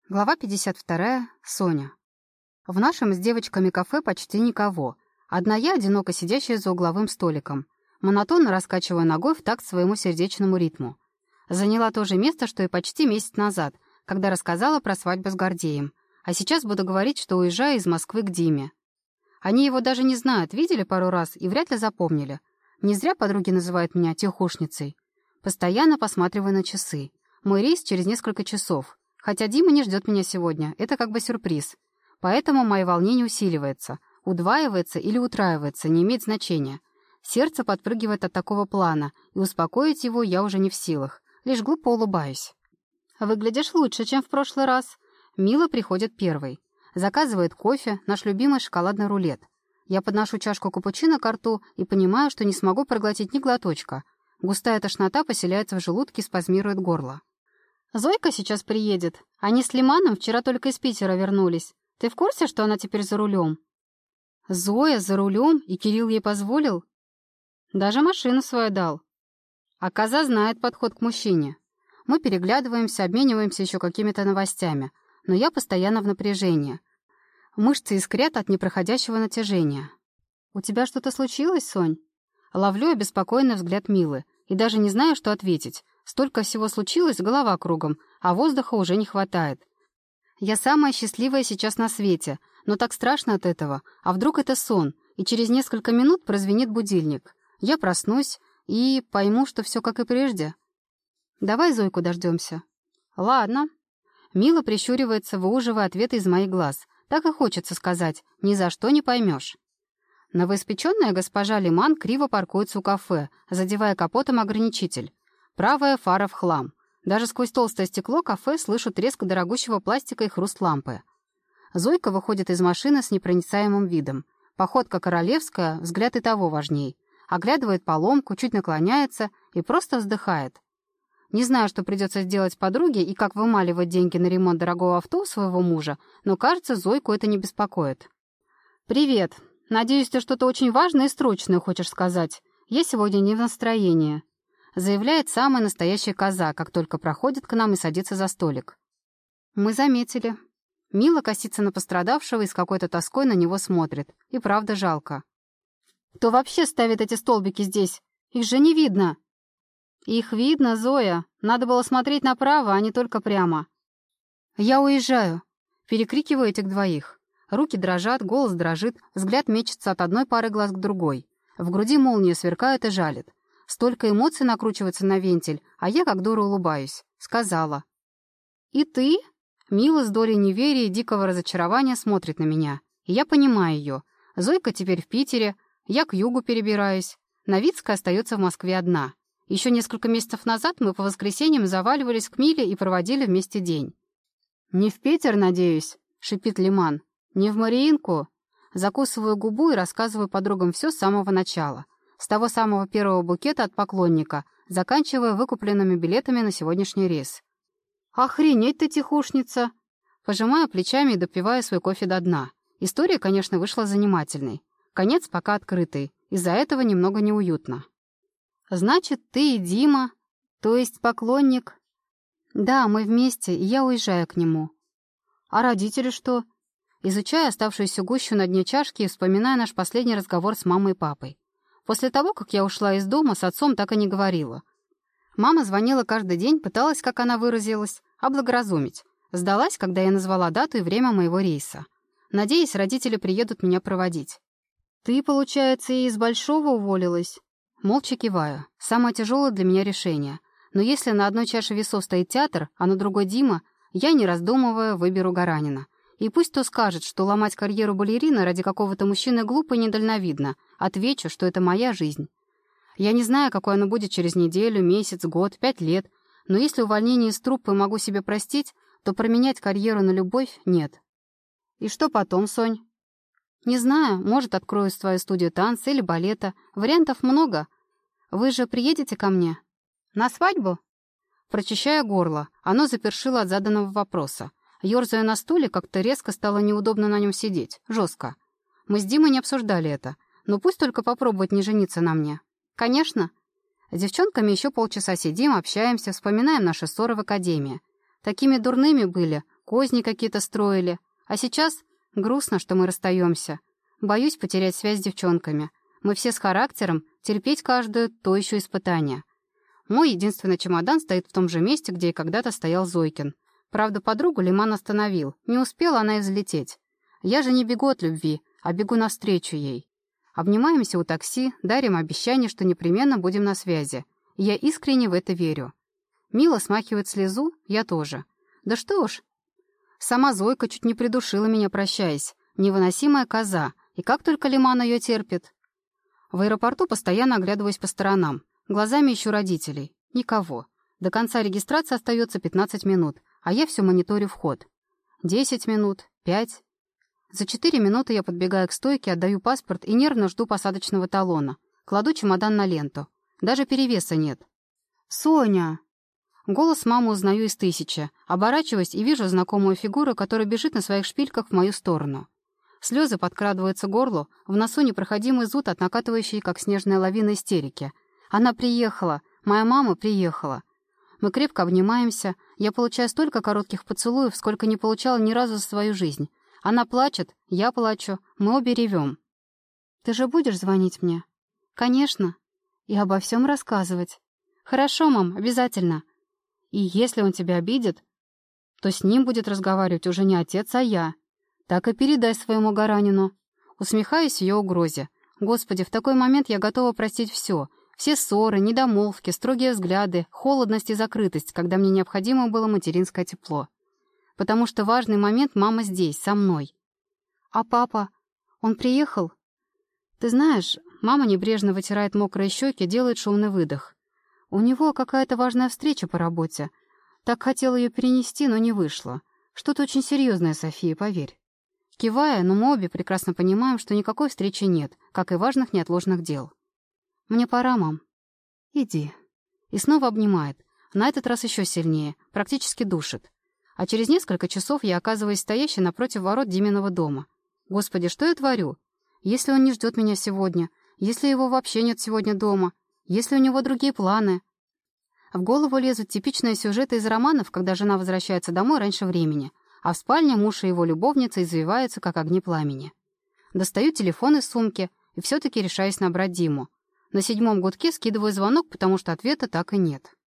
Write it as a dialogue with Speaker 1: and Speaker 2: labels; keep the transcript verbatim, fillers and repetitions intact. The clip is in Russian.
Speaker 1: Глава пятьдесят вторая. Соня. В нашем с девочками кафе почти никого. Одна я, одиноко сидящая за угловым столиком. Монотонно раскачивая ногой в такт своему сердечному ритму. Заняла то же место, что и почти месяц назад, когда рассказала про свадьбу с Гордеем. А сейчас буду говорить, что уезжаю из Москвы к Диме. Они его даже не знают, видели пару раз и вряд ли запомнили. Не зря подруги называют меня тихушницей. Постоянно посматриваю на часы. Мой рейс через несколько часов. Хотя Дима не ждет меня сегодня, это как бы сюрприз. Поэтому мое волнение усиливается, удваивается или утраивается, не имеет значения. Сердце подпрыгивает от такого плана, и успокоить его я уже не в силах, лишь глупо улыбаюсь. «Выглядишь лучше, чем в прошлый раз». Мила приходит первой. Заказывает кофе, наш любимый шоколадный рулет. Я подношу чашку капучино ко рту и понимаю, что не смогу проглотить ни глоточка. Густая тошнота поселяется в желудке и спазмирует горло. «Зойка сейчас приедет. Они с Лиманом вчера только из Питера вернулись. Ты в курсе, что она теперь за рулем?» «Зоя за рулем? И Кирилл ей позволил?» «Даже машину свою дал». А коза знает подход к мужчине. Мы переглядываемся, обмениваемся еще какими-то новостями. Но я постоянно в напряжении. Мышцы искрят от непроходящего натяжения. «У тебя что-то случилось, Сонь?» Ловлю обеспокоенный взгляд Милы и даже не знаю, что ответить. Столько всего случилось, голова кругом, а воздуха уже не хватает. Я самая счастливая сейчас на свете, но так страшно от этого. А вдруг это сон, и через несколько минут прозвенит будильник. Я проснусь и пойму, что все как и прежде. «Давай Зойку дождемся». «Ладно». Мила прищуривается, выуживая ответы из моих глаз. Так и хочется сказать, ни за что не поймешь. Новоиспеченная госпожа Лиман криво паркуется у кафе, задевая капотом ограничитель. Правая фара в хлам. Даже сквозь толстое стекло кафе слышу треск дорогущего пластика и хруст лампы. Зойка выходит из машины с непроницаемым видом. Походка королевская, взгляд и того важней. Оглядывает поломку, чуть наклоняется и просто вздыхает. Не знаю, что придется сделать подруге и как вымаливать деньги на ремонт дорогого авто у своего мужа, но, кажется, Зойку это не беспокоит. «Привет. Надеюсь, ты что-то очень важное и срочное хочешь сказать. Я сегодня не в настроении», — заявляет самая настоящая коза, как только проходит к нам и садится за столик. «Мы заметили». Мила косится на пострадавшего и с какой-то тоской на него смотрит. И правда жалко. «Кто вообще ставит эти столбики здесь? Их же не видно». «Их видно, Зоя. Надо было смотреть направо, а не только прямо». «Я уезжаю», — перекрикиваю этих двоих. Руки дрожат, голос дрожит, взгляд мечется от одной пары глаз к другой. В груди молния сверкает и жалит. Столько эмоций накручивается на вентиль, а я как дура улыбаюсь. Сказала. «И ты?» Мила с долей неверия и дикого разочарования смотрит на меня. И я понимаю ее. Зойка теперь в Питере, я к югу перебираюсь. Новицкая остается в Москве одна. Еще несколько месяцев назад мы по воскресеньям заваливались к Миле и проводили вместе день. «Не в Питер, надеюсь?» — шипит Лиман. «Не в Мариинку?» Закусываю губу и рассказываю подругам все с самого начала. С того самого первого букета от поклонника, заканчивая выкупленными билетами на сегодняшний рейс. «Охренеть ты, тихушница!» Пожимаю плечами и допиваю свой кофе до дна. История, конечно, вышла занимательной. Конец пока открытый. Из-за этого немного неуютно. «Значит, ты и Дима, то есть поклонник?» «Да, мы вместе, и я уезжаю к нему». «А родители что?» Изучая оставшуюся гущу на дне чашки и вспоминая наш последний разговор с мамой и папой. После того, как я ушла из дома, с отцом так и не говорила. Мама звонила каждый день, пыталась, как она выразилась, облагоразумить. Сдалась, когда я назвала дату и время моего рейса. Надеюсь, родители приедут меня проводить. «Ты, получается, и из Большого уволилась?» Молча киваю. Самое тяжелое для меня решение. Но если на одной чаше весов стоит театр, а на другой Дима, я, не раздумывая, выберу Гаранина. И пусть кто скажет, что ломать карьеру балерины ради какого-то мужчины глупо и недальновидно, отвечу, что это моя жизнь. Я не знаю, какой она будет через неделю, месяц, год, пять лет, но если увольнение из труппы могу себе простить, то променять карьеру на любовь нет. И что потом, Сонь? Не знаю, может, открою свою студию танца или балета. Вариантов много. Вы же приедете ко мне? На свадьбу? Прочищая горло, оно запершило от заданного вопроса. Ёрзая на стуле, как-то резко стало неудобно на нем сидеть. Жестко. Мы с Димой не обсуждали это. Но пусть только попробует не жениться на мне. Конечно. С девчонками еще полчаса сидим, общаемся, вспоминаем наши ссоры в академии. Такими дурными были, козни какие-то строили. А сейчас грустно, что мы расстаемся. Боюсь потерять связь с девчонками. Мы все с характером, терпеть каждую — то еще испытание. Мой единственный чемодан стоит в том же месте, где и когда-то стоял Зойкин. Правда, подругу Лиман остановил. Не успела она и взлететь. Я же не бегу от любви, а бегу навстречу ей. Обнимаемся у такси, дарим обещание, что непременно будем на связи. И я искренне в это верю. Мила смахивает слезу, я тоже. Да что уж. Сама Зойка чуть не придушила меня, прощаясь. Невыносимая коза. И как только Лиман ее терпит. В аэропорту постоянно оглядываюсь по сторонам. Глазами ищу родителей. Никого. До конца регистрации остается пятнадцать минут, а я все мониторю вход. десять минут, пять. За четыре минуты я подбегаю к стойке, отдаю паспорт и нервно жду посадочного талона. Кладу чемодан на ленту. Даже перевеса нет. «Соня!» Голос мамы узнаю из тысячи. Оборачиваюсь и вижу знакомую фигуру, которая бежит на своих шпильках в мою сторону. Слезы подкрадываются к горлу, в носу непроходимый зуд от накатывающей, как снежная лавина, истерики. Она приехала, моя мама приехала. Мы крепко обнимаемся, я получаю столько коротких поцелуев, сколько не получала ни разу за свою жизнь. Она плачет, я плачу, мы обе ревем. «Ты же будешь звонить мне?» «Конечно. И обо всем рассказывать». «Хорошо, мам, обязательно. И если он тебя обидит, то с ним будет разговаривать уже не отец, а я. Так и передай своему Гаранину». Усмехаюсь ее угрозе. Господи, в такой момент я готова простить все. Все ссоры, недомолвки, строгие взгляды, холодность и закрытость, когда мне необходимо было материнское тепло. Потому что важный момент мама здесь, со мной. «А папа? Он приехал?» «Ты знаешь...» Мама небрежно вытирает мокрые щеки, делает шумный выдох. «У него какая-то важная встреча по работе. Так хотела ее перенести, но не вышло. Что-то очень серьезное, София, поверь». Кивая, но мы обе прекрасно понимаем, что никакой встречи нет, как и важных неотложных дел. «Мне пора, мам». «Иди». И снова обнимает. На этот раз еще сильнее, практически душит. А через несколько часов я оказываюсь стоящей напротив ворот Диминого дома. Господи, что я творю? Если он не ждет меня сегодня, если его вообще нет сегодня дома, если у него другие планы. В голову лезут типичные сюжеты из романов, когда жена возвращается домой раньше времени, а в спальне муж и его любовница извиваются, как огни пламени. Достаю телефон из сумки и все-таки решаюсь набрать Диму. На седьмом гудке скидываю звонок, потому что ответа так и нет.